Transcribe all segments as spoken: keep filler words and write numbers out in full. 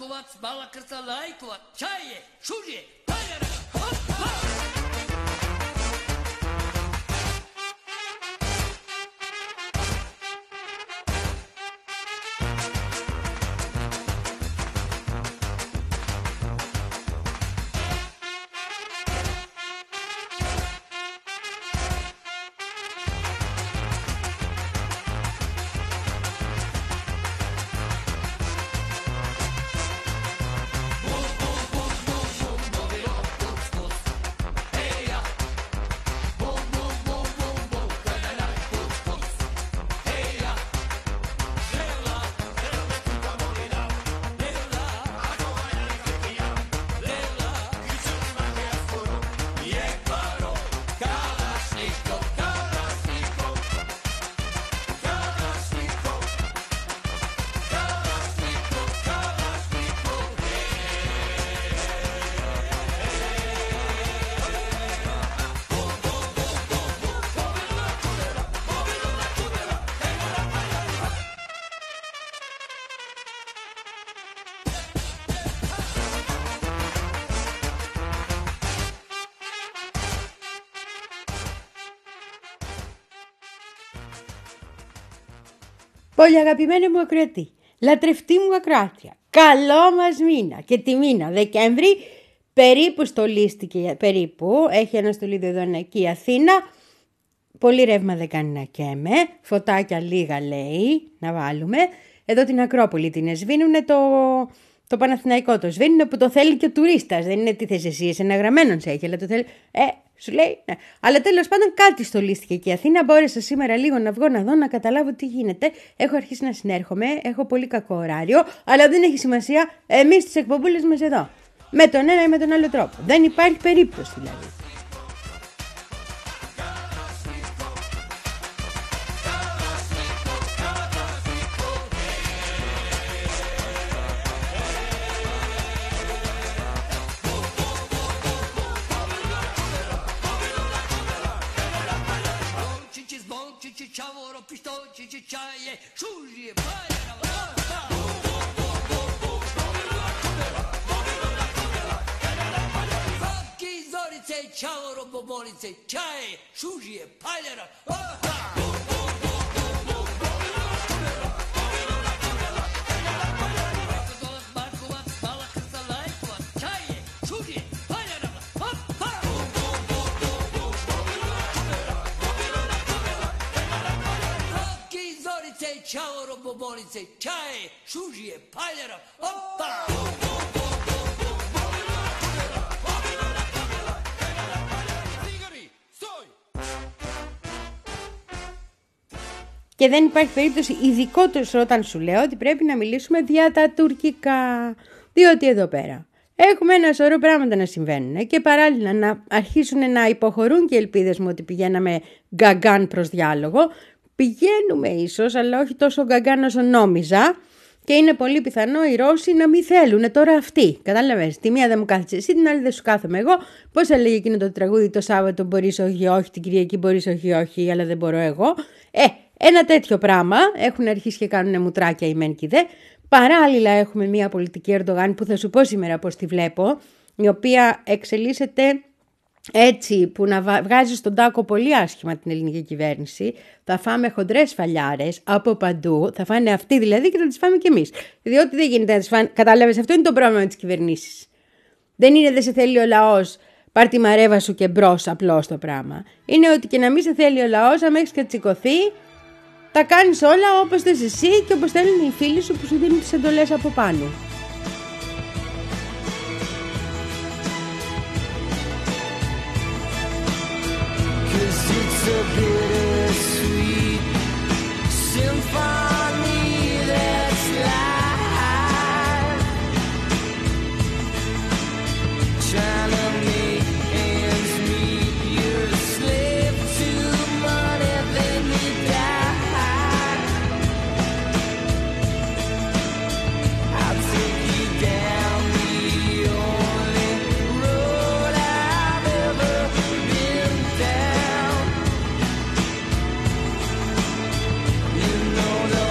Balakovat, balakırsa laikovat, çayı, şuraya, hayır, hop, hop. Πολύ αγαπημένη μου ακροατή, λατρευτή μου ακροάτρια, καλό μας μήνα και τη μήνα Δεκέμβρη περίπου στολίστηκε, περίπου, έχει ένα στολίδιο εδώ εκεί η Αθήνα, πολύ ρεύμα δεν κάνει να καίμε, φωτάκια λίγα λέει να βάλουμε, εδώ την Ακρόπολη την σβήνουνε το... Το Παναθηναϊκό το σβήνει που το θέλει και ο τουρίστας. Δεν είναι τι θες εσύ, εσύ ένα γραμμένο σε έχει, αλλά το θέλει. Ε, σου λέει. Ναι. Αλλά τέλος πάντων κάτι στολίστηκε και η Αθήνα. Μπόρεσα σήμερα λίγο να βγω να δω, να καταλάβω τι γίνεται. Έχω αρχίσει να συνέρχομαι, έχω πολύ κακό ωράριο, αλλά δεν έχει σημασία. Εμείς τις εκπομπούλες μας εδώ. Με τον ένα ή με τον άλλο τρόπο. Δεν υπάρχει περίπτωση δηλαδή. Ciao, bobolice, čaj, šužije, paljera, Ciao, bobolice, čaj, šužije, paljera, opa! Και δεν υπάρχει περίπτωση, ειδικότερα όταν σου λέω ότι πρέπει να μιλήσουμε για τα τουρκικά. Διότι εδώ πέρα έχουμε ένα σωρό πράγματα να συμβαίνουν και παράλληλα να αρχίσουν να υποχωρούν και οι ελπίδες μου ότι πηγαίναμε γκαγκάν προς διάλογο. Πηγαίνουμε ίσως, αλλά όχι τόσο γκαγκάν όσο νόμιζα. Και είναι πολύ πιθανό οι Ρώσοι να μην θέλουν τώρα αυτοί. Κατάλαβες, τη μία δεν μου κάθεσαι εσύ, την άλλη δεν σου κάθομαι εγώ. Πώς έλεγε εκείνο το τραγούδι το Σάββατο, μπορείς όχι, όχι, την Κυριακή μπορείς όχι, όχι, αλλά δεν μπορώ εγώ. Ε, ένα τέτοιο πράγμα, έχουν αρχίσει και κάνουν μουτράκια οι μεν και οι δε. Παράλληλα έχουμε μια πολιτική Ερντογάν που θα σου πω σήμερα πώς τη βλέπω, η οποία εξελίσσεται έτσι που να βγάζει στον τάκο πολύ άσχημα την ελληνική κυβέρνηση. Θα φάμε χοντρές φαλιάρες από παντού, θα φάνε αυτοί δηλαδή και θα τις φάμε κι εμείς. Διότι δεν γίνεται να τις φάνε, κατάλαβες, αυτό είναι το πρόβλημα με τις κυβερνήσεις. Δεν είναι δεν σε θέλει ο λαός, πάρ' τη μαρέβα σου και μπρος απλώς το πράγμα. Είναι ότι και να μην σε θέλει ο λαός, αν έχεις κατσικωθεί, τα κάνεις όλα όπως θες εσύ και όπως θέλουν οι φίλοι σου που σου δίνουν τις εντολές από πάνω. You know the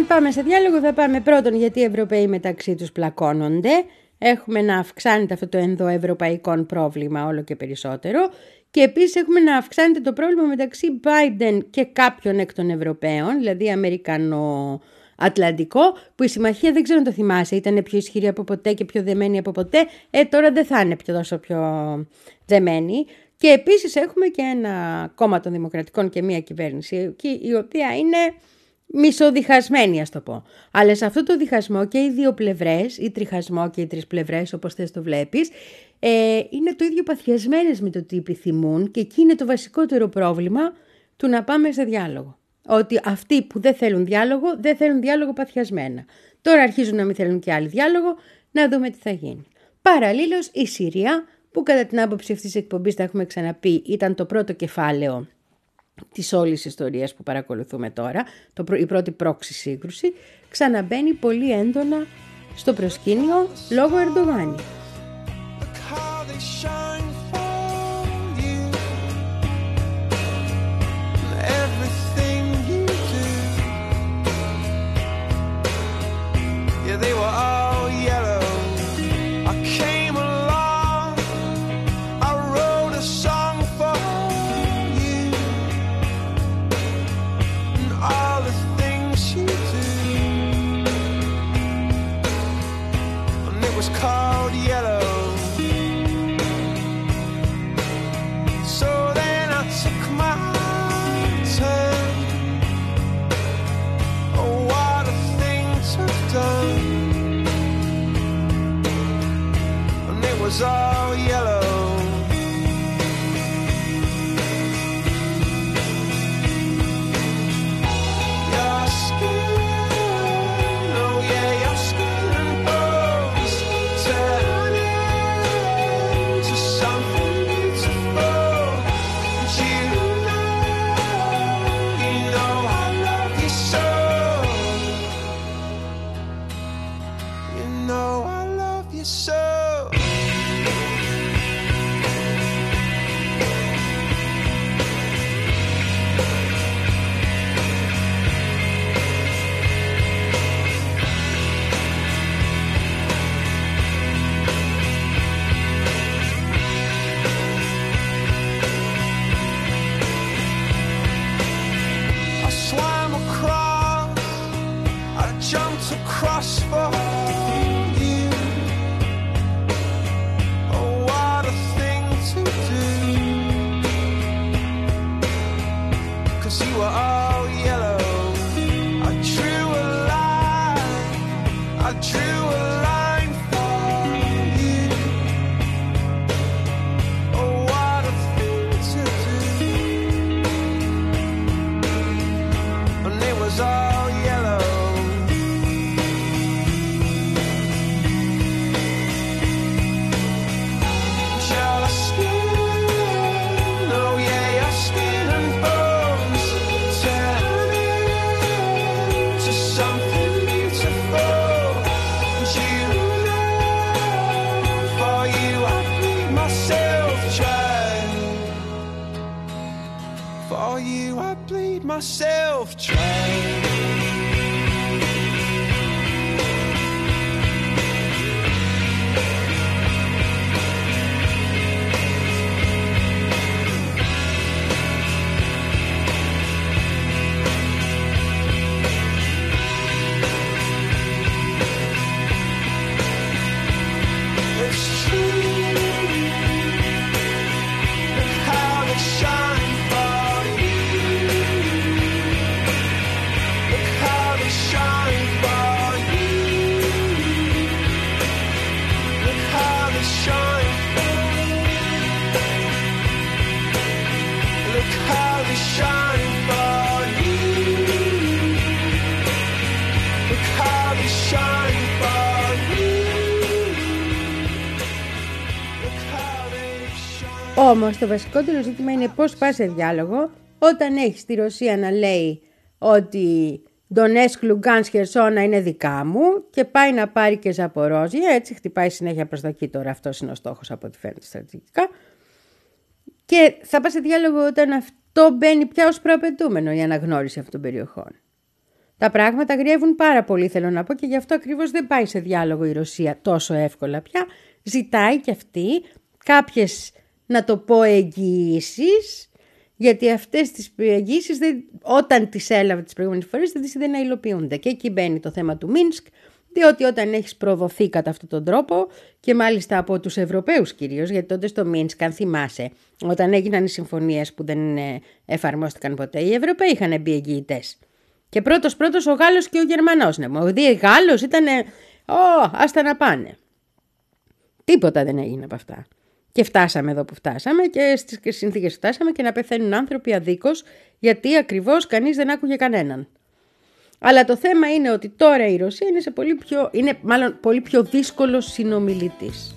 πάμε σε διάλογο θα πάμε πρώτον γιατί οι Ευρωπαίοι μεταξύ τους πλακώνονται. Έχουμε να αυξάνεται αυτό το ενδοευρωπαϊκό πρόβλημα όλο και περισσότερο. Και επίσης έχουμε να αυξάνεται το πρόβλημα μεταξύ Biden και κάποιων εκ των Ευρωπαίων, δηλαδή Αμερικανο-Ατλαντικό, που η συμμαχία δεν ξέρω αν το θυμάσαι, ήταν πιο ισχυρή από ποτέ και πιο δεμένη από ποτέ. Ε, τώρα δεν θα είναι πιο τόσο πιο δεμένη. Και επίσης έχουμε και ένα κόμμα των Δημοκρατικών και μια κυβέρνηση, η οποία είναι μισοδιχασμένη, ας το πω. Αλλά σε αυτό το διχασμό και οι δύο πλευρές, ή τριχασμό και οι τρεις πλευρές, όπως θες το βλέπεις, ε, είναι το ίδιο παθιασμένες με το τι επιθυμούν και εκεί είναι το βασικότερο πρόβλημα του να πάμε σε διάλογο. Ότι αυτοί που δεν θέλουν διάλογο, δεν θέλουν διάλογο παθιασμένα. Τώρα αρχίζουν να μην θέλουν και άλλοι διάλογο, να δούμε τι θα γίνει. Παραλλήλως η Συρία, που κατά την άποψη αυτής της εκπομπής, τα έχουμε ξαναπεί, ήταν το πρώτο κεφάλαιο της όλης ιστορίας που παρακολουθούμε τώρα, το, η πρώτη πρόξη σύγκρουση, ξαναμπαίνει πολύ έντονα στο προσκήνιο λόγω Ερντογάνη. Was all yellow. Your skin, oh yeah, your skin and bones turn into something beautiful. And you know, you know I love you so. You know I love you so. Across for you. Oh, what a thing to do. 'Cause you were all yellow. I drew a line. I drew a line for you. Oh, what a thing to do. And it was all yellow. For you I bleed myself dry. It's true. Look how they shine for you. Look how they shine for you. Look how they shine for you. Look how they shine for you. Look how they shine for you. Όμως το βασικότερο ζήτημα είναι πώς πας σε διάλογο όταν έχεις τη Ρωσία να λέει ότι Ντονέτσκ, Λουγκάνσκ, Χερσόνα είναι δικά μου και πάει να πάρει και Ζαπορόζια, έτσι χτυπάει συνέχεια προς τα εκεί τώρα, αυτός είναι ο στόχος από ό,τι φαίνεται στρατηγικά. Και θα πας σε διάλογο όταν αυτό μπαίνει πια ως προαπαιτούμενο η αναγνώριση αυτών των περιοχών. Τα πράγματα γριεύουν πάρα πολύ, θέλω να πω, και γι' αυτό ακριβώς δεν πάει σε διάλογο η Ρωσία τόσο εύκολα πια. Ζητάει κι αυτή κάποιες, να το πω, εγγυήσεις, γιατί αυτές τις εγγυήσεις όταν τις έλαβε τις προηγούμενες φορές δεν τις είδε να υλοποιούνται. Και εκεί μπαίνει το θέμα του Μίνσκ, διότι όταν έχεις προδοθεί κατά αυτόν τον τρόπο και μάλιστα από τους Ευρωπαίους κυρίως, γιατί τότε στο Μίνσκ, αν θυμάσαι, όταν έγιναν οι συμφωνίες που δεν εφαρμόστηκαν ποτέ, οι Ευρωπαίοι είχαν μπει εγγυητές. Και πρώτος πρώτος ο Γάλλος και ο Γερμανός. Ναι, ο Δι Γάλλος ήτανε, ω, άστα να πάνε. Τίποτα δεν έγινε από αυτά. Και φτάσαμε εδώ που φτάσαμε και στις συνθήκες φτάσαμε και να πεθαίνουν άνθρωποι αδίκως, γιατί ακριβώς κανείς δεν άκουγε κανέναν. Αλλά το θέμα είναι ότι τώρα η Ρωσία είναι, σε πολύ πιο, είναι μάλλον πολύ πιο δύσκολος συνομιλητής.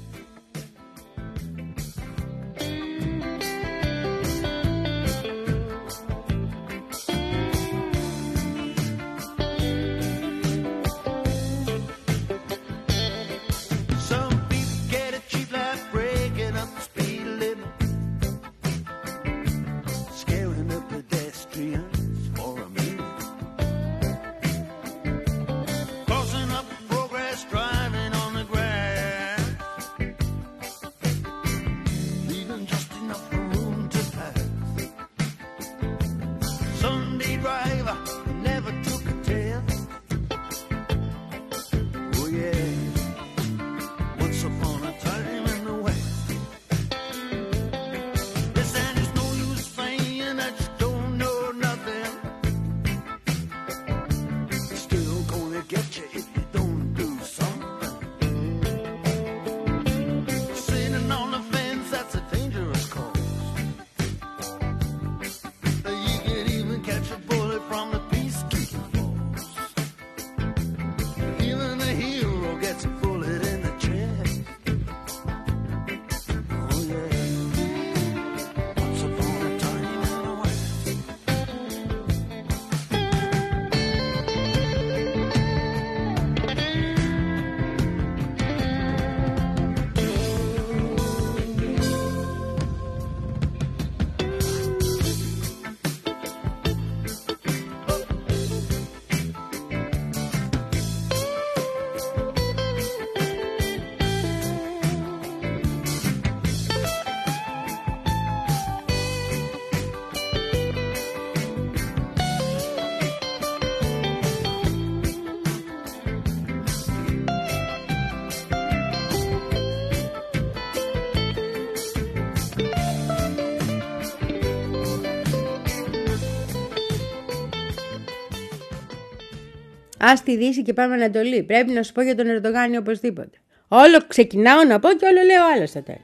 Ας τη Δύση και πάμε Ανατολή. Πρέπει να σου πω για τον Ερντογάν οπωσδήποτε. Όλο ξεκινάω να πω και όλο λέω άλλο στο τέλος.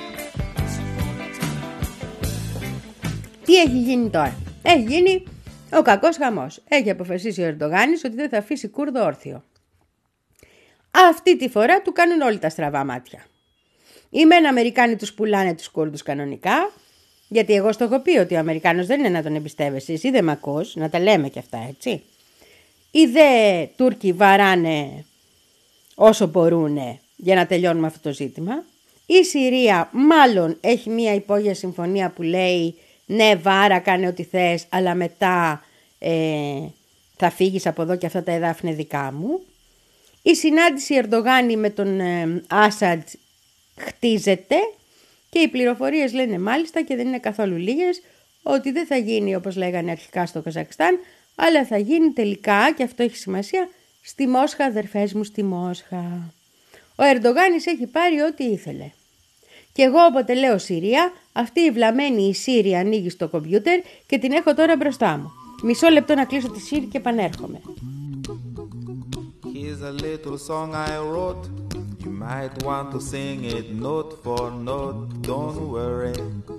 Τι έχει γίνει τώρα? Έχει γίνει Ο κακός χαμός. Έχει αποφασίσει ο Ερντογάνης ότι δεν θα αφήσει Κούρδο όρθιο. Αυτή τη φορά του κάνουν όλοι τα στραβά μάτια. Οι μεν Αμερικάνοι τους πουλάνε τους Κούρδους κανονικά, γιατί εγώ στο έχω πει ότι ο Αμερικάνος δεν είναι να τον εμπιστεύεσαι, εσύ δεν μ' ακούς, να τα λέμε κι αυτά, έτσι. Οι δε Τούρκοι βαράνε όσο μπορούν για να τελειώνουμε αυτό το ζήτημα. Η Συρία μάλλον έχει μια υπόγεια συμφωνία που λέει ναι βάρα κάνε ό,τι θες, αλλά μετά ε, θα φύγεις από εδώ και αυτά τα εδάφη είναι δικά μου. Η συνάντηση Ερντογάνη με τον ε, Άσαντ χτίζεται και οι πληροφορίες λένε μάλιστα και δεν είναι καθόλου λίγες ότι δεν θα γίνει όπως λέγανε αρχικά στο Καζακστάν, αλλά θα γίνει τελικά, και αυτό έχει σημασία, στη Μόσχα, αδερφές μου, στη Μόσχα. Ο Ερντογάνης έχει πάρει ό,τι ήθελε. Και εγώ όποτε λέω Συρία, αυτή η βλαμμένη η Σύρια ανοίγει στο κομπιούτερ και την έχω τώρα μπροστά μου. Μισό λεπτό να κλείσω τη Σύρια και επανέρχομαι. Here's a little song I wrote. You might want to sing it note for note. Don't worry.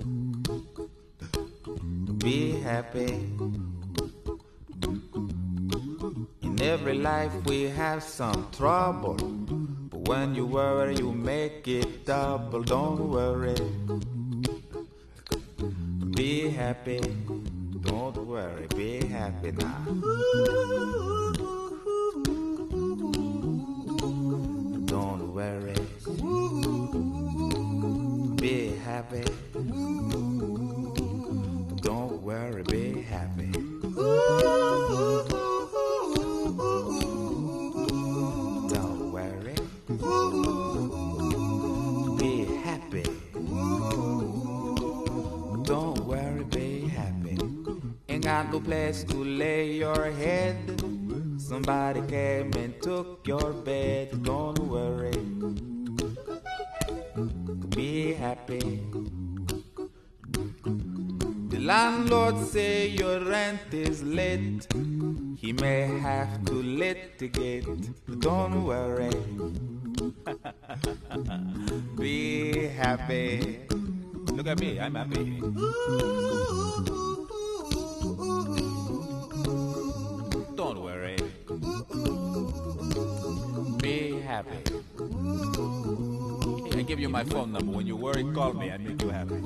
Be happy. In every life we have some trouble. But when you worry you make it double. Don't worry. Be happy. Don't worry. Be happy now. Don't worry. Be happy. Don't worry, be happy. Don't worry. Be happy. Don't worry, be happy. Ain't got no place to lay your head. Somebody came and took your bed. Don't worry. Be happy. The landlord say your rent is late. He may have to litigate. Don't worry. Be happy. Look at me, I'm happy. Don't worry. Be happy. I give you my phone number. When you worry, call me. I make you happy.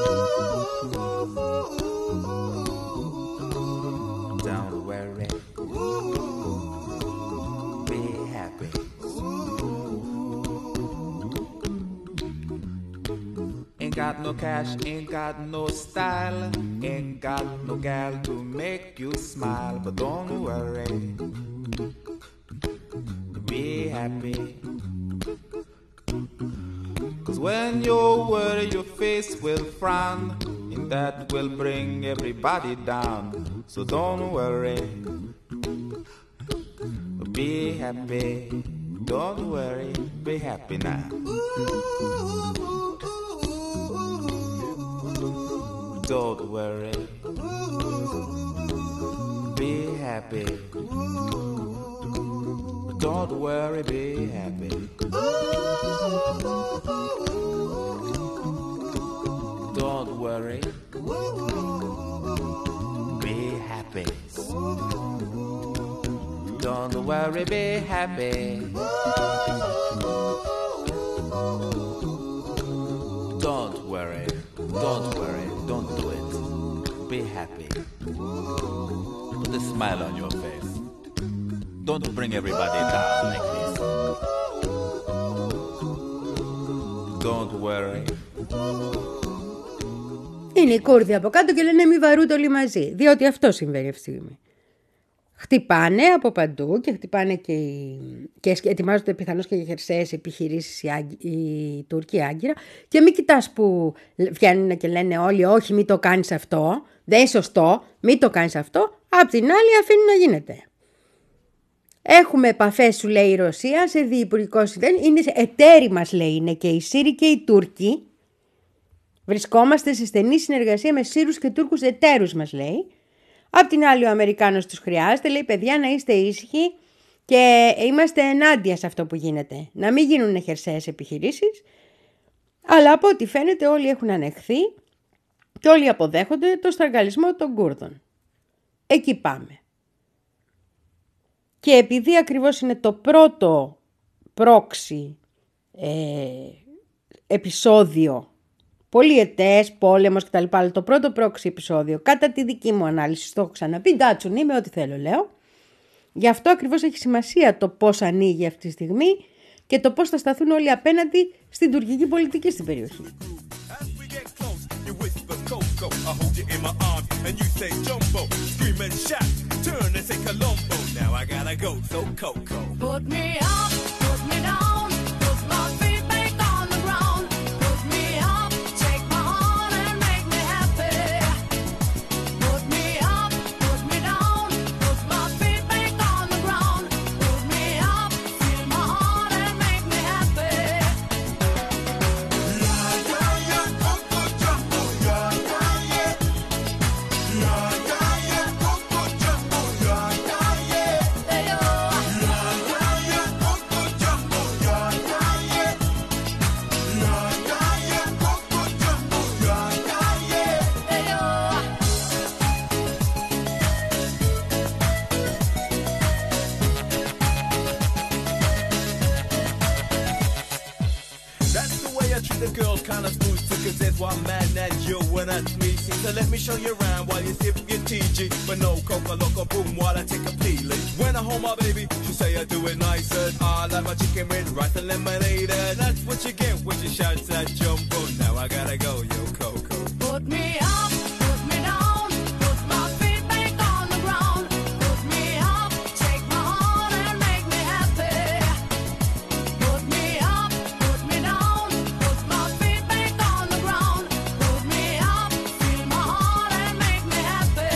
Don't worry. Be happy. Ain't got no cash, ain't got no style, ain't got no gal to make you smile. But don't worry. Be happy. Cause when you worry your face will frown, and that will bring everybody down. So don't worry. Be happy. Don't worry. Be happy now. Don't worry. Be happy. Don't worry, be happy. Don't worry. Be happy. Don't worry, be happy. Don't worry. Don't worry. Don't do it. Be happy. Put a smile on your face. Don't bring everybody down like this. Don't worry. Είναι οι Κούρδοι από κάτω και λένε μη βαρούνται όλοι μαζί, διότι αυτό συμβαίνει αυτή τη στιγμή. Χτυπάνε από παντού και χτυπάνε και, οι... και ετοιμάζονται πιθανώς και για χερσαίες επιχειρήσεις οι, Άγγι... οι Τούρκοι Άγκυρα. Και μην κοιτάς που βγαίνουν και λένε όλοι όχι μη το κάνεις αυτό, δεν είναι σωστό, μη το κάνεις αυτό, απ' την άλλη αφήνουν να γίνεται. Έχουμε επαφές, σου λέει η Ρωσία, σε διυπουργικό συνδέον. Είναι εταίροι μας, λέει, είναι και οι Σύριοι και οι Τούρκοι. Βρισκόμαστε σε στενή συνεργασία με Σύρους και Τούρκους εταίρους μας, λέει. Απ' την άλλη ο Αμερικάνος τους χρειάζεται, λέει, παιδιά να είστε ήσυχοι και είμαστε ενάντια σε αυτό που γίνεται. Να μην γίνουν χερσαίες επιχειρήσεις, αλλά από ό,τι φαίνεται όλοι έχουν ανεχθεί και όλοι αποδέχονται το στραγγαλισμό των Κούρδων. Εκεί πάμε. Και επειδή ακριβώς είναι το πρώτο πρόξι ε, επεισόδιο, πολυετές, πόλεμος κτλ. Αλλά το πρώτο πρόξι επεισόδιο, κατά τη δική μου ανάλυση, το έχω ξαναπεί, ντάτσουν είμαι, ό,τι θέλω λέω. Γι' αυτό ακριβώς έχει σημασία το πώς ανοίγει αυτή τη στιγμή και το πώς θα σταθούν όλοι απέναντι στην τουρκική πολιτική στην περιοχή. I hold you in my arms and you say jumbo, scream and shout, turn and say Colombo. Now I gotta go, so Coco. Put me up, put me down, put my feet back on the ground. Put me up, take my heart and make me happy. Put me up, put me down, put my feet back on the ground. Put me up, feel my heart and make me happy. The girls kinda smooth too, cause there's one man that you wanna meet. So let me show you around while you sip your T G. But no coca loco boom while I take a peeling. When I hold my baby, she say I do it nicer. I like my chicken with rice and lemonade. And that's what you get when you shout that jumbo. Now I gotta go, yo Coco. Put me up, put me down, put my feet back on the ground. Put me up, take my heart and make me happy. Put me up, put me down, put my feet back on the ground. Put me up, feel my heart and make me happy.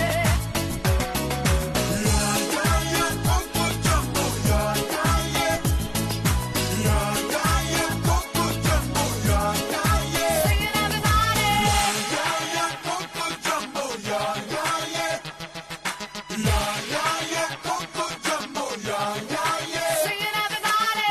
Sing it everybody. Sing it everybody.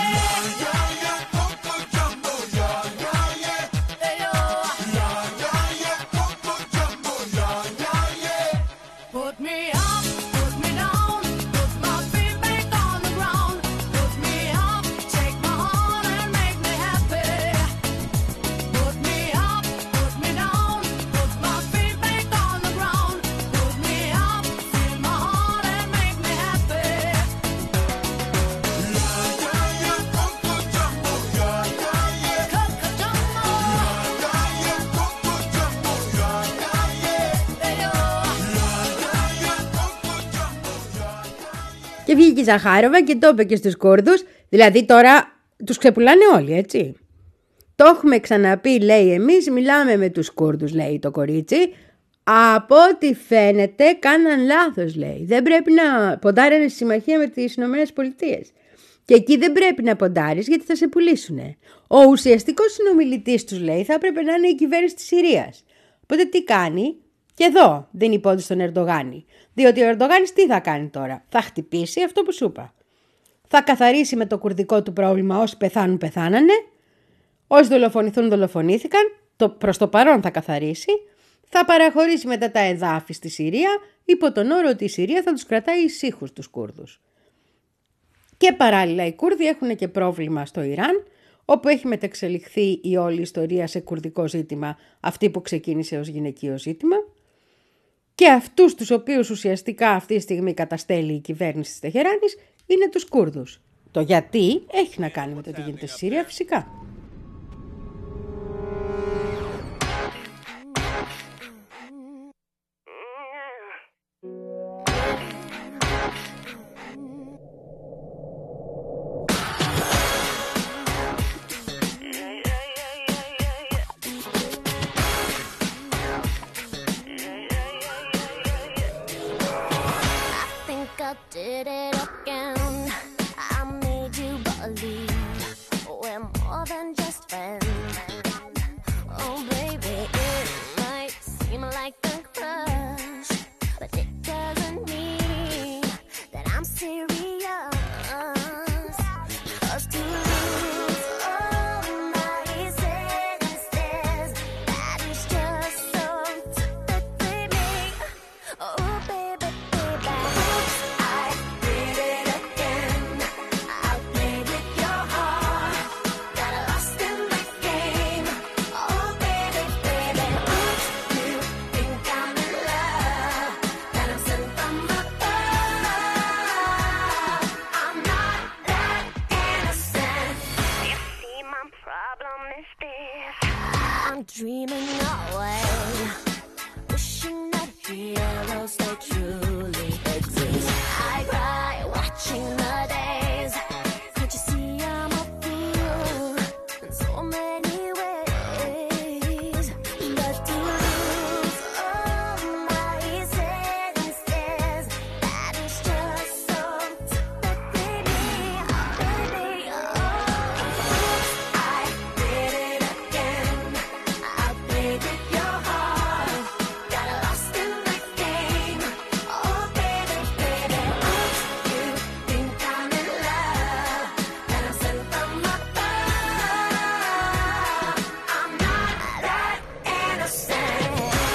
Put me up, put me down, put my feet back on the ground. Put me up, take my heart and make me happy. Put me up, put me down, put my feet back on the ground. Put me up, feel my heart and make me happy. Coco Και βγήκε η Ζαχάροβα και το είπε και στους Κούρδους, δηλαδή τώρα τους ξεπουλάνε όλοι, έτσι. Το έχουμε ξαναπεί, λέει, εμείς μιλάμε με τους Κούρδους, λέει το κορίτσι. Από ό,τι φαίνεται κάναν λάθος, λέει. Δεν πρέπει να ποντάρανε στη συμμαχία με τις Ηνωμένες Πολιτείες. Και εκεί δεν πρέπει να ποντάρεις γιατί θα σε πουλήσουνε. Ο ουσιαστικός συνομιλητής τους, λέει, θα έπρεπε να είναι η κυβέρνηση της Συρίας. Οπότε τι κάνει? Και εδώ δεν υπόνται στον Ερντογάνη. Διότι ο Ερντογάνης τι θα κάνει τώρα? Θα χτυπήσει αυτό που σου είπα. Θα καθαρίσει με το κουρδικό του πρόβλημα, όσοι πεθάνουν πεθάνανε. Όσοι δολοφονηθούν δολοφονήθηκαν. Το, προς το παρόν θα καθαρίσει. Θα παραχωρήσει μετά τα εδάφη στη Συρία, υπό τον όρο ότι η Συρία θα τους κρατάει ησύχους τους Κούρδους. Και παράλληλα οι Κούρδοι έχουν και πρόβλημα στο Ιράν, όπου έχει μεταξελιχθεί η όλη ιστορία σε κουρδικό ζήτημα, αυτή που ξεκίνησε ως γυναικείο ζήτημα. Και αυτούς τους οποίους ουσιαστικά αυτή τη στιγμή καταστέλει η κυβέρνηση της Τεχεράνης είναι τους Κούρδους. Το γιατί έχει να κάνει με το τι γίνεται στη Συρία φυσικά. Did it again. I made you believe we're more than just friends. Oh baby, it might seem like a crush, but it doesn't mean that I'm serious. 'Cause to lose all my senses, that is just so typically me. Oh baby, baby. problem is this. I'm dreaming away, wishing that heroes they truly exist. I cry watching the days. Can't you see I'm a fool in so many ways? But to lose all my senses, that is just so typically me, baby. Oh, I did it again. I played with your heart, got lost in the game. Oh, baby, baby, you think I'm in love, and I'm sent from above. I'm not that innocent.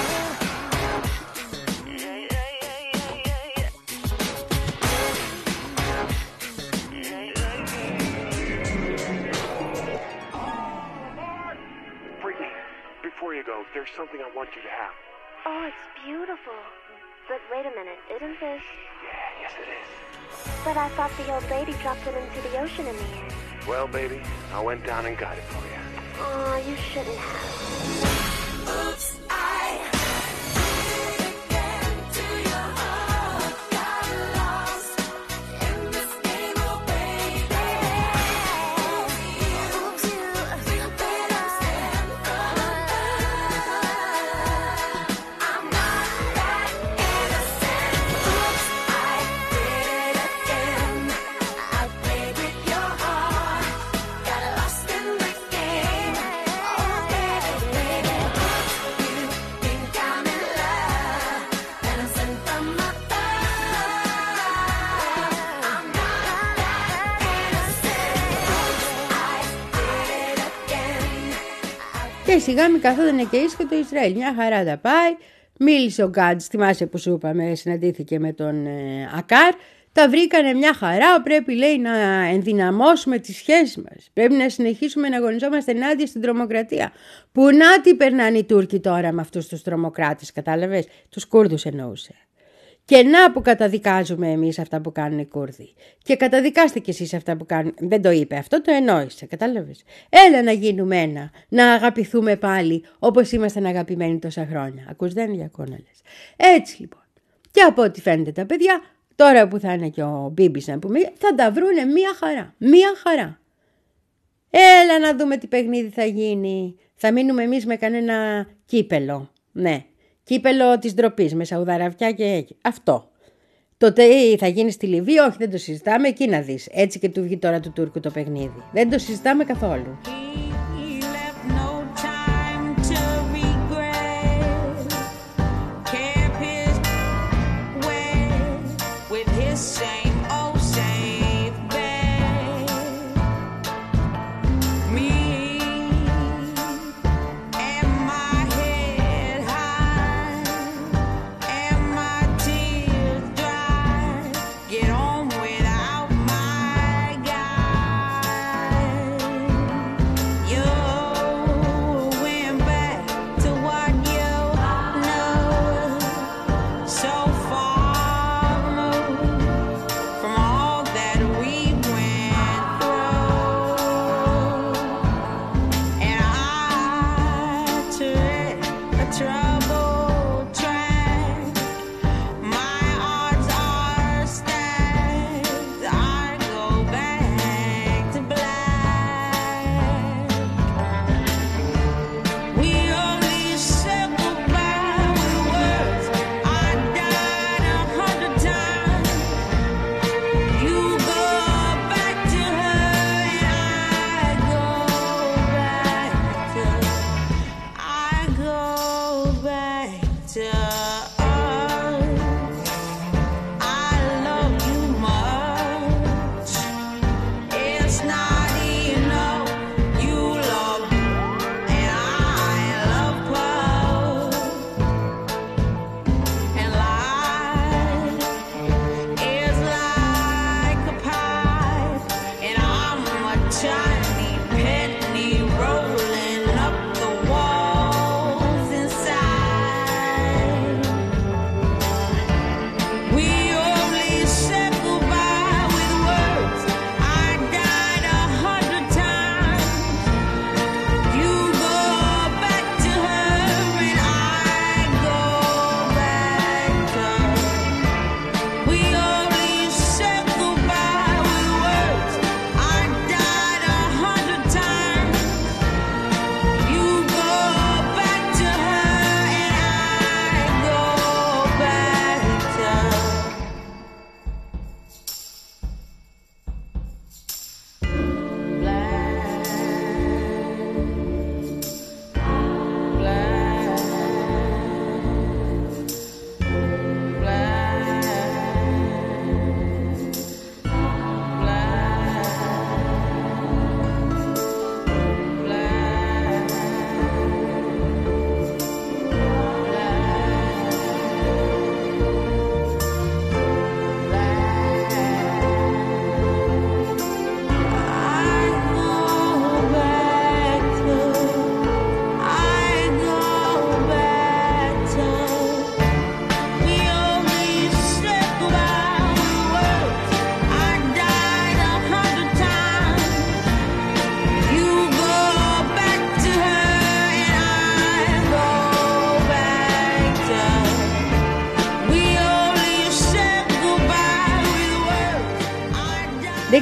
Freaky, before you go, there's something I want you to have. Oh, it's beautiful. But wait a minute, isn't this? Yeah, yes it is. But I thought the old lady dropped it into the ocean in the end. Well, baby, I went down and got it for you. Oh, you shouldn't have. Oops, I did it again to your heart. Got lost in this game, oh baby. Oops, you better stand for love. I'm not that innocent. Oops, I did it again. I played with your heart. Got lost in the game. Oh baby, baby, you think I'm in love, and I'm sent from above. I'm not that innocent. I did it again. Και σιγά μη καθόταν και ίσχυε το Ισραήλ. Μια χαρά τα πάει. Μίλησε ο Γκάντς, θυμάσαι που σου είπαμε, συναντήθηκε με τον ε, Ακάρ. Τα βρήκανε μια χαρά. Πρέπει, λέει, να ενδυναμώσουμε τις σχέσεις μας. Πρέπει να συνεχίσουμε να αγωνιζόμαστε ενάντια στην τρομοκρατία. Που να τι περνάνε οι Τούρκοι τώρα με αυτούς τους τρομοκράτες, κατάλαβες. Τους Κούρδους εννοούσε. Και να που καταδικάζουμε εμείς αυτά που κάνουν οι Κούρδοι. Και καταδικάστε κι εσείς αυτά που κάνουν. Δεν το είπε αυτό, το εννοήσε, κατάλαβες. Έλα να γίνουμε ένα, να αγαπηθούμε πάλι όπως ήμασταν αγαπημένοι τόσα χρόνια. Ακούς, δεν είναι για κόναλες. Έτσι λοιπόν. Και από ό,τι φαίνεται τα παιδιά, τώρα που θα είναι και ο Μπίμπης να πούμε, θα τα βρούνε μία χαρά. Μία χαρά. Έλα να δούμε τι παιχνίδι θα γίνει. Θα μείνουμε εμείς με κανένα κύπελο. Ναι. Κύπελο της ντροπής με Σαουδαραβιά και εκεί. Αυτό. Τότε θα γίνει στη Λιβύη, όχι δεν το συζητάμε, εκεί να δεις. Έτσι και του βγει τώρα του Τούρκου το παιχνίδι. Δεν το συζητάμε καθόλου. He left no time to regret. Kept his way with his same old safe bet. Me and my head high and my tears dry. Get on without my guy.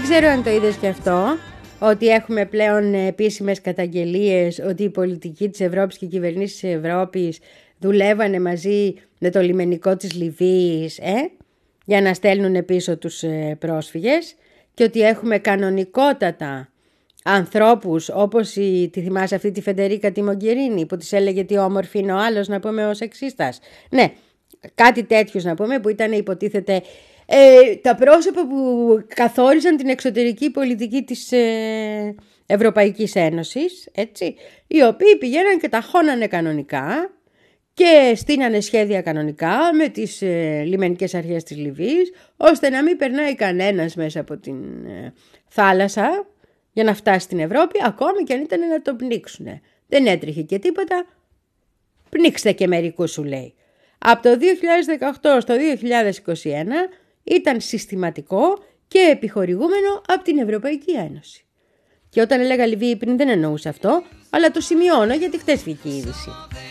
Δεν ξέρω αν το είδες και αυτό, ότι έχουμε πλέον επίσημες καταγγελίες ότι οι πολιτικοί της Ευρώπης και οι κυβερνήσεις της Ευρώπης δουλεύανε μαζί με το λιμενικό της Λιβύης ε, για να στέλνουν πίσω τους ε, πρόσφυγες, και ότι έχουμε κανονικότατα ανθρώπους όπως η, τη θυμάσαι αυτή τη Φεντερίκα τη Μογκερίνη που της έλεγε τι όμορφη είναι ο άλλος, να πούμε, ο σεξίστας. Ναι, κάτι τέτοιος να πούμε, που ήταν υποτίθεται ε, τα πρόσωπα που καθόριζαν την εξωτερική πολιτική της ε, Ευρωπαϊκής Ένωσης, έτσι, οι οποίοι πηγαίναν και τα χώνανε κανονικά και στείνανε σχέδια κανονικά με τις ε, λιμενικές αρχές της Λιβύης, ώστε να μην περνάει κανένας μέσα από την ε, θάλασσα για να φτάσει στην Ευρώπη, ακόμη και αν ήταν να το πνίξουνε. Δεν έτρεχε και τίποτα, πνίξτε και μερικού, σου λέει. Από το δύο χιλιάδες δεκαοκτώ στο δύο χιλιάδες είκοσι ένα ήταν συστηματικό και επιχορηγούμενο από την Ευρωπαϊκή Ένωση. Και όταν έλεγα Λιβύη πριν δεν εννοούσα αυτό, αλλά το σημειώνω γιατί χτες βγήκε η είδηση.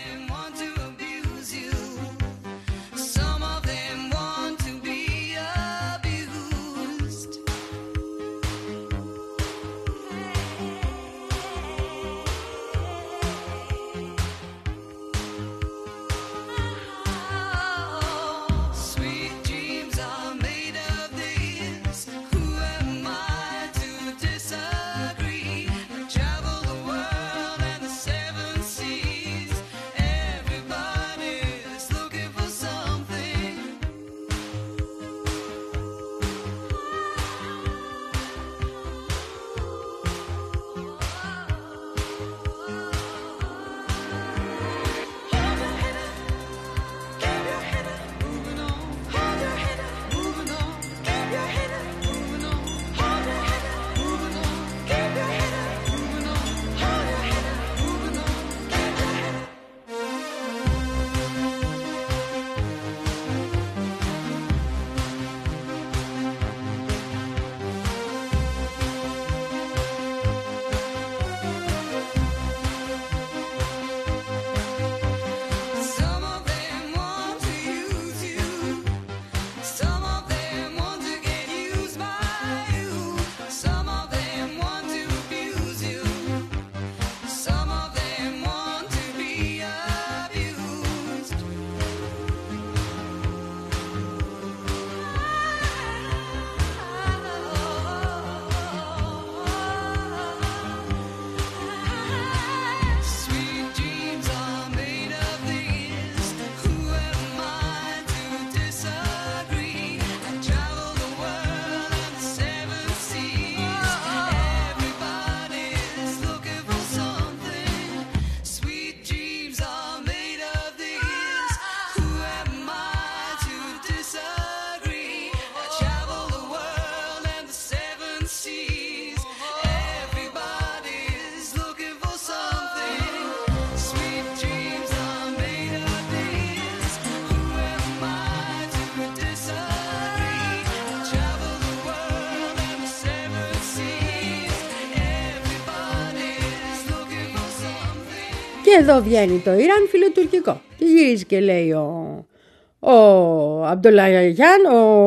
Και εδώ βγαίνει το Ιράν φιλοτουρκικό. Και γυρίζει και λέει ο, ο Αμπτολαγιάν,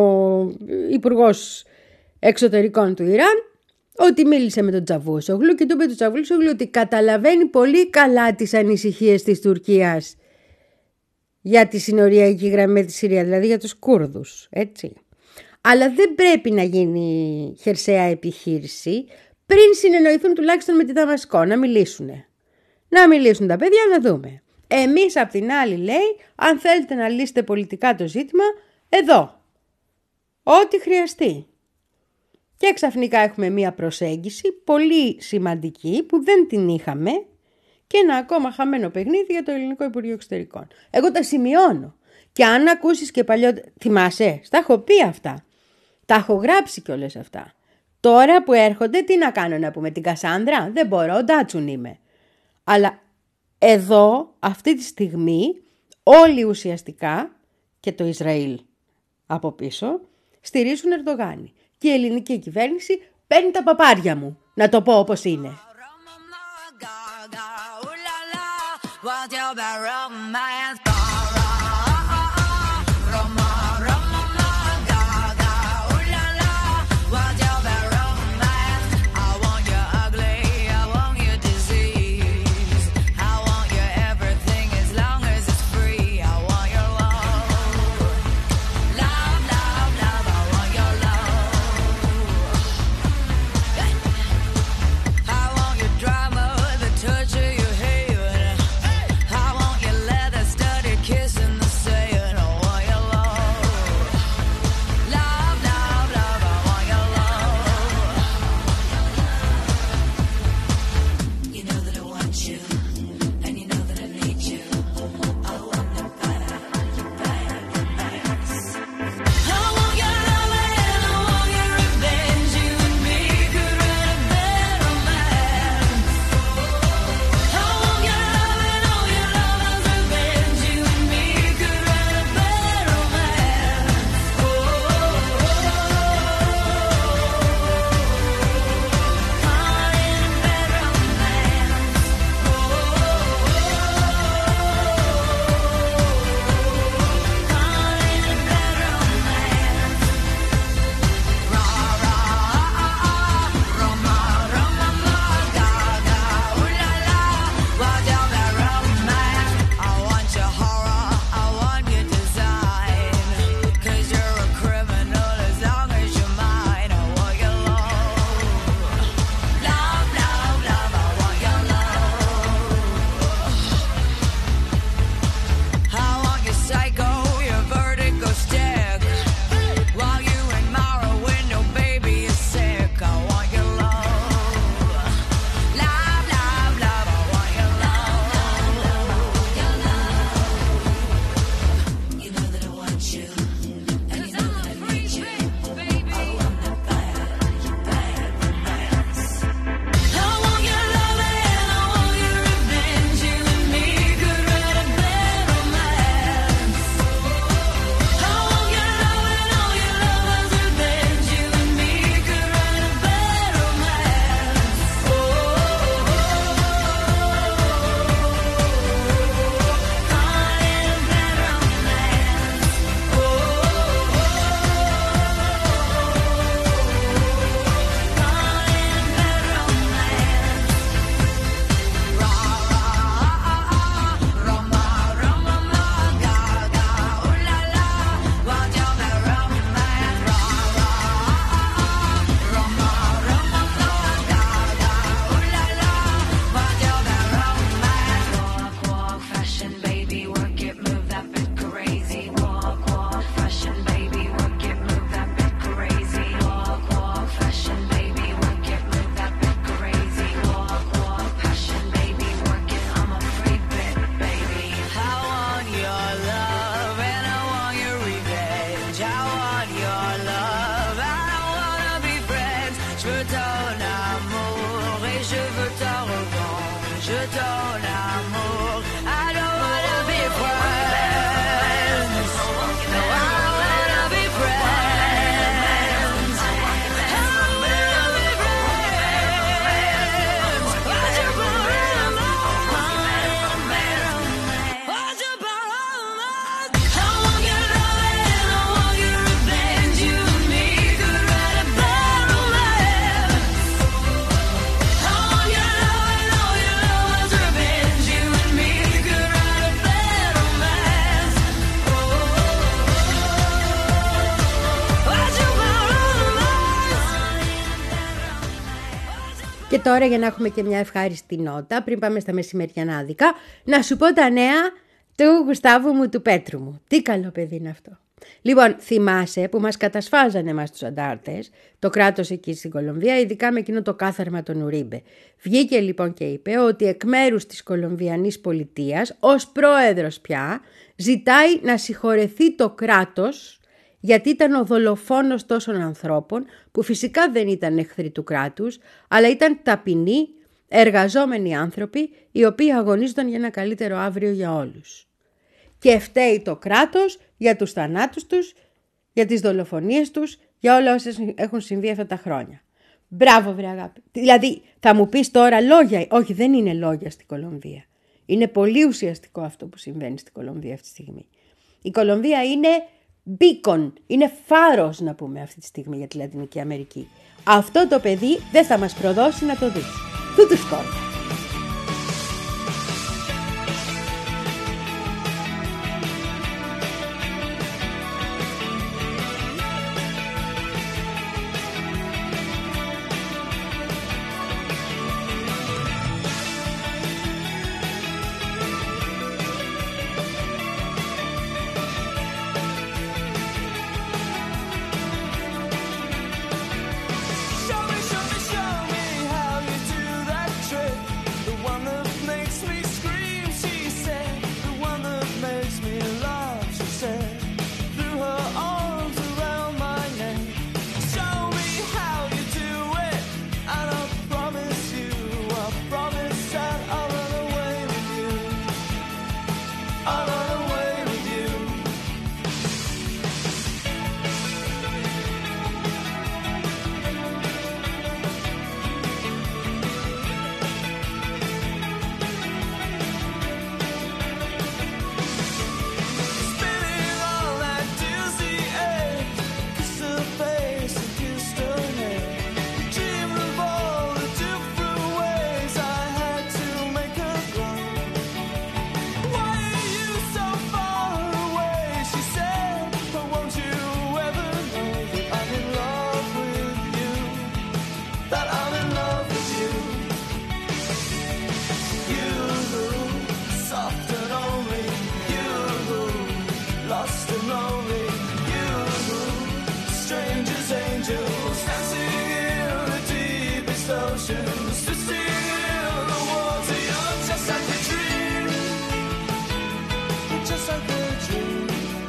ο υπουργός εξωτερικών του Ιράν, ότι μίλησε με τον Τσαβούσογλου και του είπε του Τσαβούσογλου ότι καταλαβαίνει πολύ καλά τις ανησυχίες της Τουρκίας για τη συνοριακή γραμμή με τη Συρία, δηλαδή για τους Κούρδους, έτσι. Αλλά δεν πρέπει να γίνει χερσαία επιχείρηση πριν συνεννοηθούν τουλάχιστον με τη Δαμασκό, να μιλήσουνε. Να μιλήσουν τα παιδιά, να δούμε. Εμείς απ' την άλλη, λέει, αν θέλετε να λύσετε πολιτικά το ζήτημα, εδώ. Ό,τι χρειαστεί. Και ξαφνικά έχουμε μία προσέγγιση πολύ σημαντική που δεν την είχαμε και ένα ακόμα χαμένο παιχνίδι για το Ελληνικό Υπουργείο Εξωτερικών. Εγώ τα σημειώνω. Και αν ακούσεις και παλιό... Θυμάσαι, στα έχω πει αυτά. Τα έχω γράψει κιόλας αυτά. Τώρα που έρχονται, τι να κάνω να πούμε, την Κασάνδρα? Δεν μπορώ, ντάτσουν είμαι. Αλλά εδώ, αυτή τη στιγμή, όλοι ουσιαστικά, και το Ισραήλ από πίσω, στηρίζουν Ερντογάνη. Και η ελληνική κυβέρνηση παίρνει τα παπάρια μου, να το πω όπως είναι. Je donne amour. I don't wanna be friends. No, I wanna be friends. I wanna be friends. What you put in my mind? What you put in my mind? I want your love and I want your revenge. You and me could write a bad romance. I want your love and all your love's revenge. You and me could write a bad romance. What you put in my mind? Και τώρα, για να έχουμε και μια ευχάριστη νότα, πριν πάμε στα μεσημεριανάδικα, να σου πω τα νέα του Γουστάβου μου, του Πέτρου μου. Τι καλό παιδί είναι αυτό. Λοιπόν, θυμάσαι που μας κατασφάζανε εμάς τους αντάρτες, το κράτος εκεί στην Κολομβία, ειδικά με εκείνο το κάθαρμα των Ουρίμπε. Βγήκε λοιπόν και είπε ότι εκ μέρους της Κολομβιανής πολιτείας, ως πρόεδρος πια, ζητάει να συγχωρεθεί το κράτος, γιατί ήταν ο δολοφόνος τόσων ανθρώπων, που φυσικά δεν ήταν εχθροί του κράτους, αλλά ήταν ταπεινοί, εργαζόμενοι άνθρωποι, οι οποίοι αγωνίζονταν για ένα καλύτερο αύριο για όλους. Και φταίει το κράτος για τους θανάτους τους, για τις δολοφονίες τους, για όλα όσα έχουν συμβεί αυτά τα χρόνια. Μπράβο βρε αγάπη. Δηλαδή θα μου πεις τώρα λόγια. Όχι, δεν είναι λόγια στην Κολομβία. Είναι πολύ ουσιαστικό αυτό που συμβαίνει στην Κολομβία αυτή τη στιγμή. Η Κολομβία είναι beacon, είναι φάρος να πούμε αυτή τη στιγμή για τη Λατινική Αμερική. Αυτό το παιδί δεν θα μας προδώσει να το δεις. Του του σκόρπα. Show me, show me, show me how you do that trick. The one that makes me scream, she said. The one that makes me laugh, she said. Threw her arms around my neck. Show me how you do it, and I promise you, I promise that I'll run away with you. I'll run away with you. Spinning on that dizzy edge, kissed her face and kissed her head. Dreamed of all the different ways I had to make her grow. Why are you so far away? She said, but won't you ever know that I'm in love with you? That I'm in love with you. You, soft and only you, lost and lonely you, strangers, angels, dancing in the deepest oceans, twisting in the water. You're just like a dream, you're just like a dream.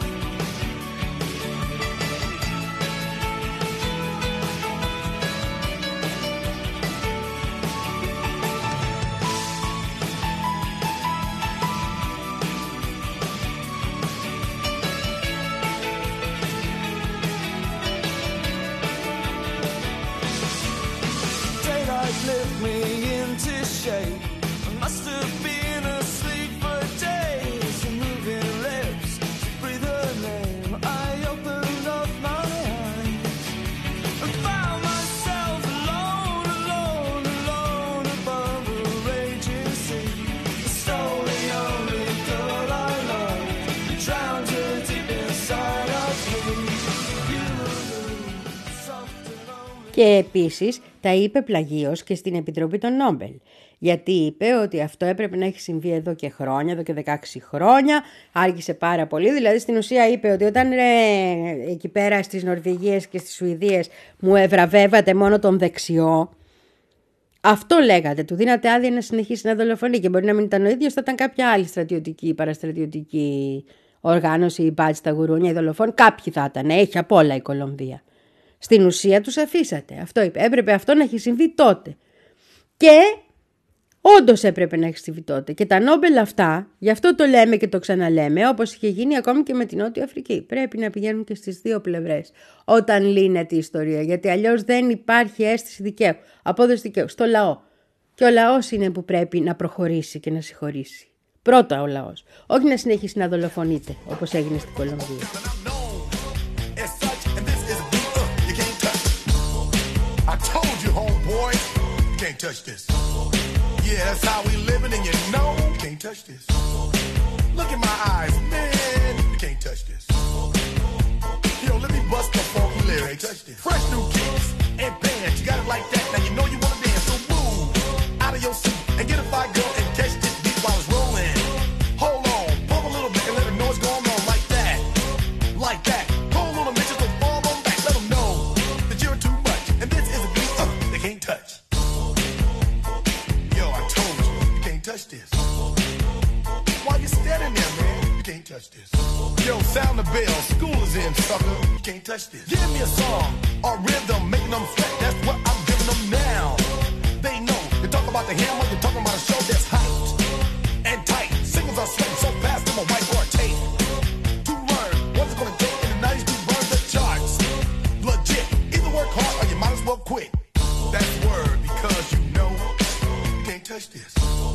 Daylight lift me into shape. I must have been asleep for days. The moving lips breathe her name. I opened up my eyes and found myself alone, alone, alone above the raging sea. Stole the only girl I loved, drowned her deep inside of me. You, soft and only. Και επίσης τα είπε πλαγίως και στην Επιτροπή των Νόμπελ. Γιατί είπε ότι αυτό έπρεπε να έχει συμβεί εδώ και χρόνια, εδώ και δεκαέξι χρόνια, άργησε πάρα πολύ. Δηλαδή στην ουσία είπε ότι όταν ρε, εκεί πέρα στις Νορβηγίες και στις Σουηδίες μου ευραβεύατε μόνο τον δεξιό, αυτό λέγατε, του δίνατε άδεια να συνεχίσει να δολοφονεί και μπορεί να μην ήταν ο ίδιος, θα ήταν κάποια άλλη στρατιωτική ή παραστρατιωτική οργάνωση, η μπάτς, τα γουρούνια, οι δολοφόνοι, κάποιοι θα ήταν, έχει απ' όλα η Κολομβία. Στην ουσία τους αφήσατε, αυτό είπε, έπρεπε αυτό να έχει συμβεί τότε. Και όντως έπρεπε να έχει στη βιτότητα. Και τα Νόμπελ αυτά, γι' αυτό το λέμε και το ξαναλέμε, όπως είχε γίνει ακόμη και με την Νότια Αφρική. Πρέπει να πηγαίνουν και στις δύο πλευρές όταν λύνεται η ιστορία. Γιατί αλλιώς δεν υπάρχει αίσθηση δικαίου, απόδοση δικαίου στο λαό. Και ο λαός είναι που πρέπει να προχωρήσει και να συγχωρήσει. Πρώτα ο λαός. Όχι να συνεχίσει να δολοφονείται, όπως έγινε στην Κολομβία. As such, and this is a beat uh, you can't touch. I told you, homeboy, you can't touch this. Yeah, that's how we living, and you know you can't touch this. Look in my eyes, man, you can't touch this. Yo, let me bust the funky lyrics. Touch this. Fresh new kicks and bands, you got it like that. Now you know you wanna dance, so move out of your seat and get a fire girl and catch this beat while it's rolling. Hold on, pump a little bit and let them know what's going on like that, like that. Touch. Yo, I told you, you can't touch this. Why you standing there, man? You can't touch this. Yo, sound the bell, school is in, sucker. You can't touch this. Give me a song or rhythm, making them sweat. That's what I'm giving them now. They know. You talk about the hammer, you're talking about a show that's hyped and tight. Singers are sweating so fast, I'm a whiteboard tape. To learn what's it gonna take in the nineties to burn the charts. Legit. Either work hard or you might as well quit. That's word because you know you can't touch this.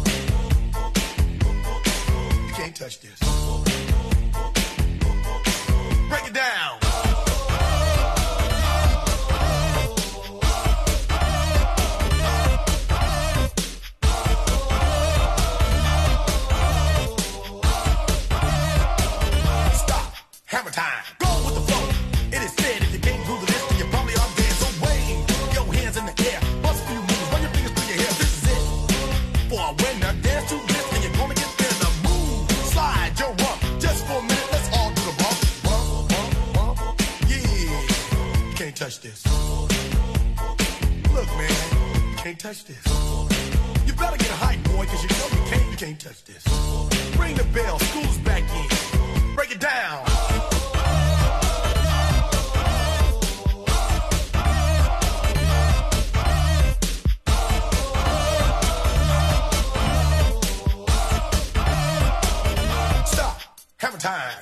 You can't touch this. Break it down. Stop. Hammer time. Go with the flow. It is said if you can't do the list, then you probably are dead. So wave your hands in the air. Bust a few moves. Run your fingers through your hair. This is it. For a winner, dance to this and you're gonna get there. Now move. Slide your rump. Just for a minute, let's all do the bump. Bump, bump, bump. Yeah. You can't touch this. Look, man. You can't touch this. You better get hype, boy, cause you know you can't, you can't touch this. Ring the bell. School's back in. Break it down. Hammer time.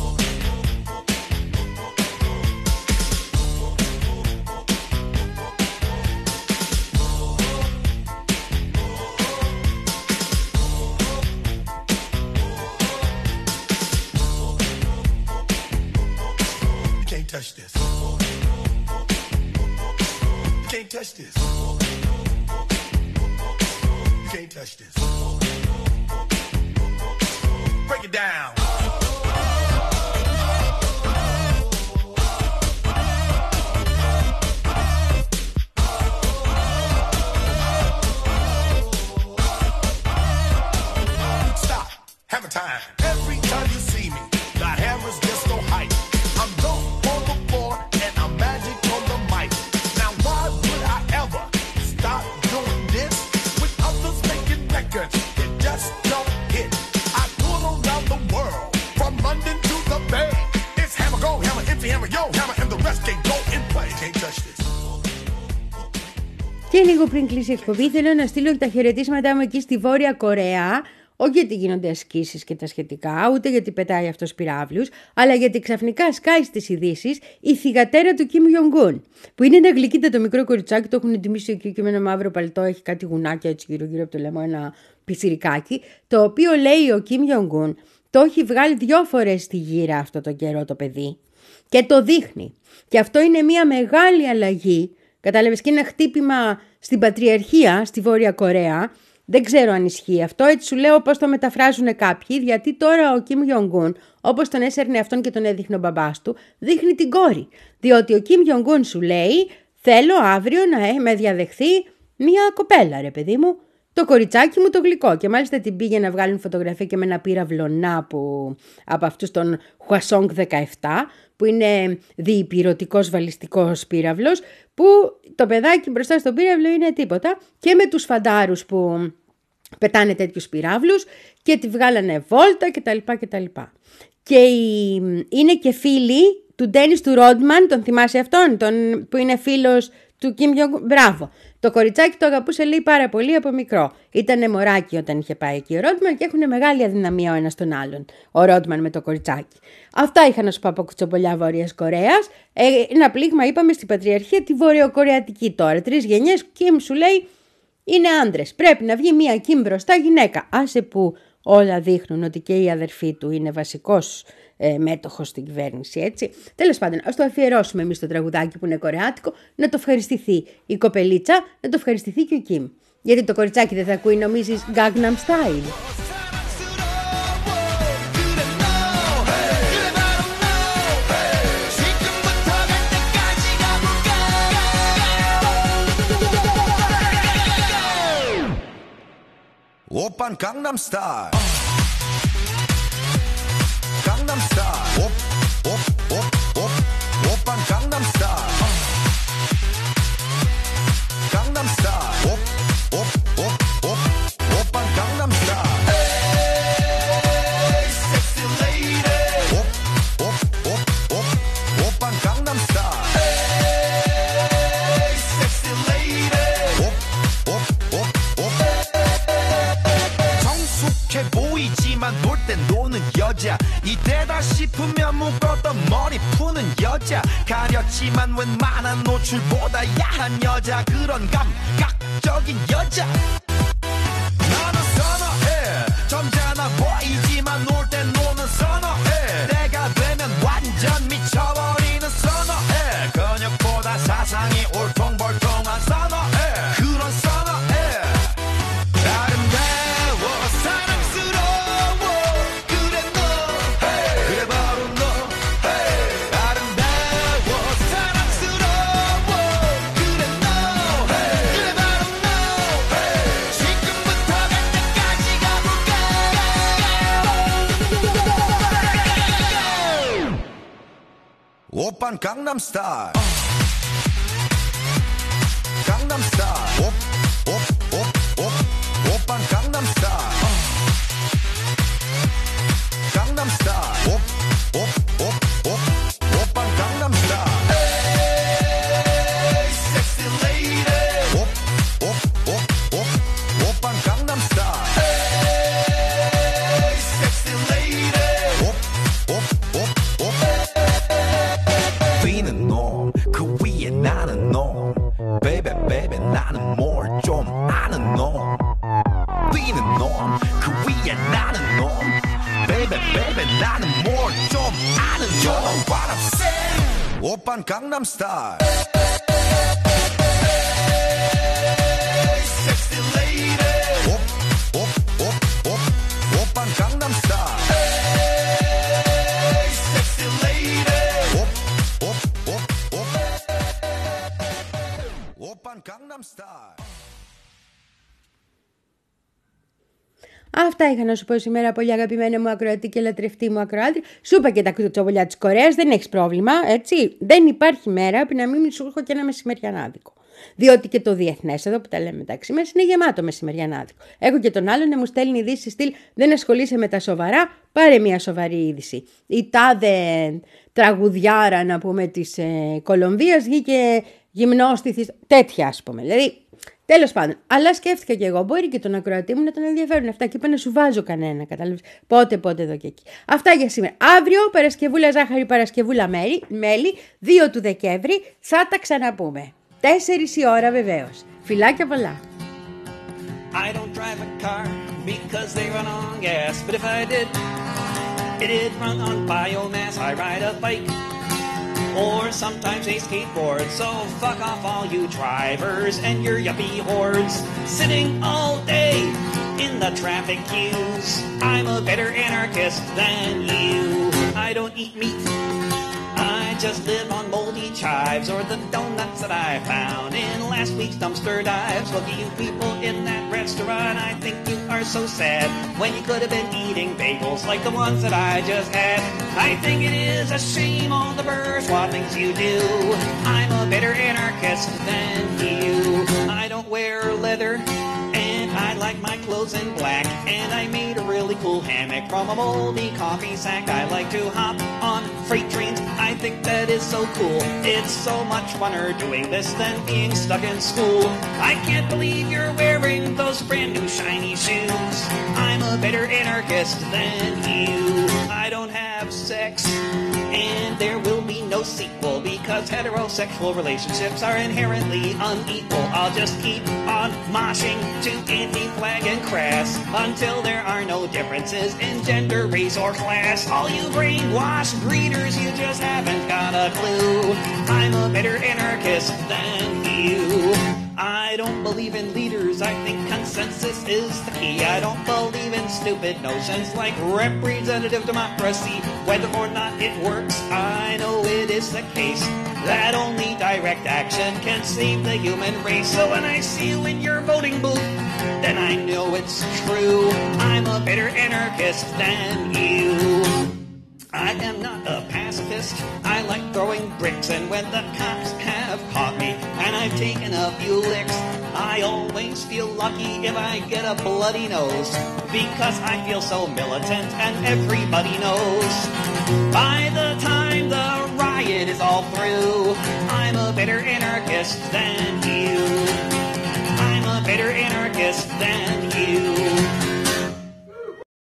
You can't touch this. You can't touch this. You can't touch this. Break it down. Hammer time. Every time you see me, the hammer's just so hype. I'm dope on the floor and I'm magic on the mic. Now why would I ever stop doing this? With others making records, it just don't hit. I tour around the world, from London to the Bay. It's hammer, go hammer, empty hammer, yo hammer, and the rest can go in play. Can't touch this. Και λίγο πριν κλείσει η εκπομπή, θέλω να στείλω τα χαιρετίσματά μου εκεί στη Βόρεια Κορέα. Όχι γιατί γίνονται ασκήσεις και τα σχετικά, ούτε γιατί πετάει αυτός πυράβλους, αλλά γιατί ξαφνικά σκάει στις ειδήσεις η θυγατέρα του Κιμ Γιονγκούν, που είναι ένα γλυκύτατο μικρό κοριτσάκι, το έχουν τιμήσει εκεί και με ένα μαύρο παλτό, έχει κάτι γουνάκια έτσι γύρω-γύρω από το λαιμό, ένα πιτσιρικάκι, το οποίο λέει ο Κιμ Γιονγκούν, το έχει βγάλει δυο φορές στη γύρα αυτό το καιρό το παιδί και το δείχνει. Και αυτό είναι μια μεγάλη αλλαγή, κατάλαβες, και ένα χτύπημα στην πατριαρχία στη Βόρεια Κορέα. Δεν ξέρω αν ισχύει αυτό, έτσι σου λέω πώς το μεταφράζουν κάποιοι, γιατί τώρα ο Κιμ Γιονγκούν, όπως τον έσερνε αυτόν και τον έδειχνε ο μπαμπάς του, δείχνει την κόρη. Διότι ο Κιμ Γιονγκούν σου λέει, θέλω αύριο να με διαδεχθεί μια κοπέλα, ρε παιδί μου, το κοριτσάκι μου το γλυκό. Και μάλιστα την πήγε να βγάλουν φωτογραφία και με ένα πύραυλο να που, από αυτούς τον Hwasong δεκαεπτά, που είναι διυπηρωτικός βαλιστικός πύραυλος, που το παιδάκι μπροστά στον πύραυλο είναι τίποτα, και με τους φαντάρους που πετάνε τέτοιους πυράβλους και τη βγάλανε βόλτα κτλ. κτλ. Και η... είναι και φίλοι του Ντένις του Ρόντμαν, τον θυμάσαι αυτόν, τον... που είναι φίλος του Κιμ Jong-un. Μπράβο. Το κοριτσάκι το αγαπούσε, λέει, πάρα πολύ από μικρό. Ήτανε μωράκι όταν είχε πάει εκεί ο Ρότμαν και έχουν μεγάλη αδυναμία ο ένας τον άλλον. Ο Ρότμαν με το κοριτσάκι. Αυτά είχα να σου πω από κουτσομπολιά Βόρειας Κορέας. Ε, ένα πλήγμα, είπαμε, στην πατριαρχία τη βορειοκορεατική τώρα. Τρεις γενιές, Κιμ σου λέει, είναι άντρες. Πρέπει να βγει μία Κιμ μπροστά γυναίκα. Άσε που όλα δείχνουν ότι και η αδερφή του είναι βασικός ε, μέτοχος στην κυβέρνηση, έτσι. Τέλος πάντων, ας το αφιερώσουμε εμείς το τραγουδάκι που είναι κορεάτικο, να το ευχαριστηθεί η κοπελίτσα, να το ευχαριστηθεί και ο Κιμ. Γιατί το κοριτσάκι δεν θα ακούει, νομίζεις, Gangnam Style. 오빤 강남 스타일 강남 스타일 옵옵옵옵 오빤 강남 스타일 강남 스타일 옵옵옵옵 오빤 강남 스타일 에이 섹시 레이디 옵옵옵옵 오빤 강남 스타일 에이 섹시 레이디 옵옵옵옵 성숙해 보이지만 놀 땐 노는 여자 이때다 싶으면 묶었던 머리 푸는 여자 가렸지만 웬만한 노출보다 야한 여자 그런 감각적인 여자 나는 선어해 점잖아 보이지만 놀 땐 노는 선어해 내가 되면 완전 미쳐버리는 선어해 근육보다 사상이 울퉁불퉁한 선어해 그런 선어해 아름다워 사랑스러워 그래 너 그래 바로 너 아름다워 사랑스러워 그래 너 그래 바로 너 지금부터 갈 때까지 가볼까 오빤 강남 스타일 강남 스타일 옵옵옵옵 오빤 강남 스타일 강남 스타일 옵옵옵옵 오빤 강남 스타일 에이 섹시 레이디 옵옵옵옵 오빤 강남 스타일 에이 섹시 레이디 옵옵옵옵 뛰는 놈그 위에 나는 놈 베이베 베이베 나는 뭘 좀 아는 놈 뛰는 놈그 위에 나는 놈 베이베 베이베 나는 뭘 좀 아는 놈 You know what I'm saying 오빤 강남 스타일 섹시 레이디 옵옵옵옵 오빤 강남 스타일 섹시 레이디 옵옵옵옵 오빤 강남 스타일 Αυτά είχα να σου πω σήμερα, πολύ αγαπημένα μου ακροατή και λατρευτή μου ακροάτρια. Σου είπα και τα κουτσομπολιά της Κορέας, δεν έχεις πρόβλημα, έτσι. Δεν υπάρχει μέρα που να μην σου έχω και ένα μεσημεριανάδικο. Διότι και το διεθνές, εδώ που τα λέμε μεταξύ μας, είναι γεμάτο μεσημεριανάδικο. Έχω και τον άλλον να μου στέλνει ειδήσεις στυλ, δεν ασχολείσαι με τα σοβαρά, πάρε μια σοβαρή είδηση. Η τάδε τραγουδιάρα, να πούμε, της ε, Κολομβίας βγήκε γυμνός στη θυσ... τέτοια, ας πούμε. Δηλαδή, τέλος πάντων, αλλά σκέφτηκα και εγώ, μπορεί και τον ακροατή μου να τον ενδιαφέρουν αυτά και είπα να σου βάζω κανένα, κατάλαβες. Πότε, πότε εδώ και εκεί. Αυτά για σήμερα. Αύριο, Παρασκευούλα ζάχαρη, Παρασκευούλα μέρη, μέλι, δύο του Δεκέμβρη, θα τα ξαναπούμε. Τέσσερις η ώρα βεβαίως. Φιλάκια πολλά. I don't drive a car because they run on gas, but if I did, it'd run on biomass. I ride a bike or sometimes a skateboard, so fuck off all you drivers and your yuppie hordes sitting all day in the traffic queues. I'm a better anarchist than you. I don't eat meat, I just live on moldy chives or the donuts that I found in last week's dumpster dives. Look at you people in that restaurant, I think you are so sad when you could have been eating bagels like the ones that I just had. I think it is a shame all the bourgeois things you do. I'm a better anarchist than you. I don't wear leather and I like my clothes in black, and I made a really cool hammock from a moldy coffee sack. I like to hop on freight trains. I think that is so cool. It's so much funner doing this than being stuck in school. I can't believe you're wearing those brand new shiny shoes. I'm a better anarchist than you. I don't have sex, and there will be no sequel because heterosexual relationships are inherently unequal. I'll just keep on moshing to Anti-Flag and Crass until there are no differences in gender, race, or class. All you brainwashed readers, you just haven't got a clue. I'm a better anarchist than you. I don't believe in leaders, I think consensus is the key. I don't believe in stupid notions like representative democracy. Whether or not it works, I know it is the case that only direct action can save the human race. So when I see you in your voting booth, then I know it's true. I'm a better anarchist than you. I am not a pacifist. I like throwing bricks, and when the cops have caught me and I've taken a few licks, I always feel lucky if I get a bloody nose, because I feel so militant and everybody knows. By the time the riot is all through, I'm a better anarchist than you. I'm a better anarchist than you.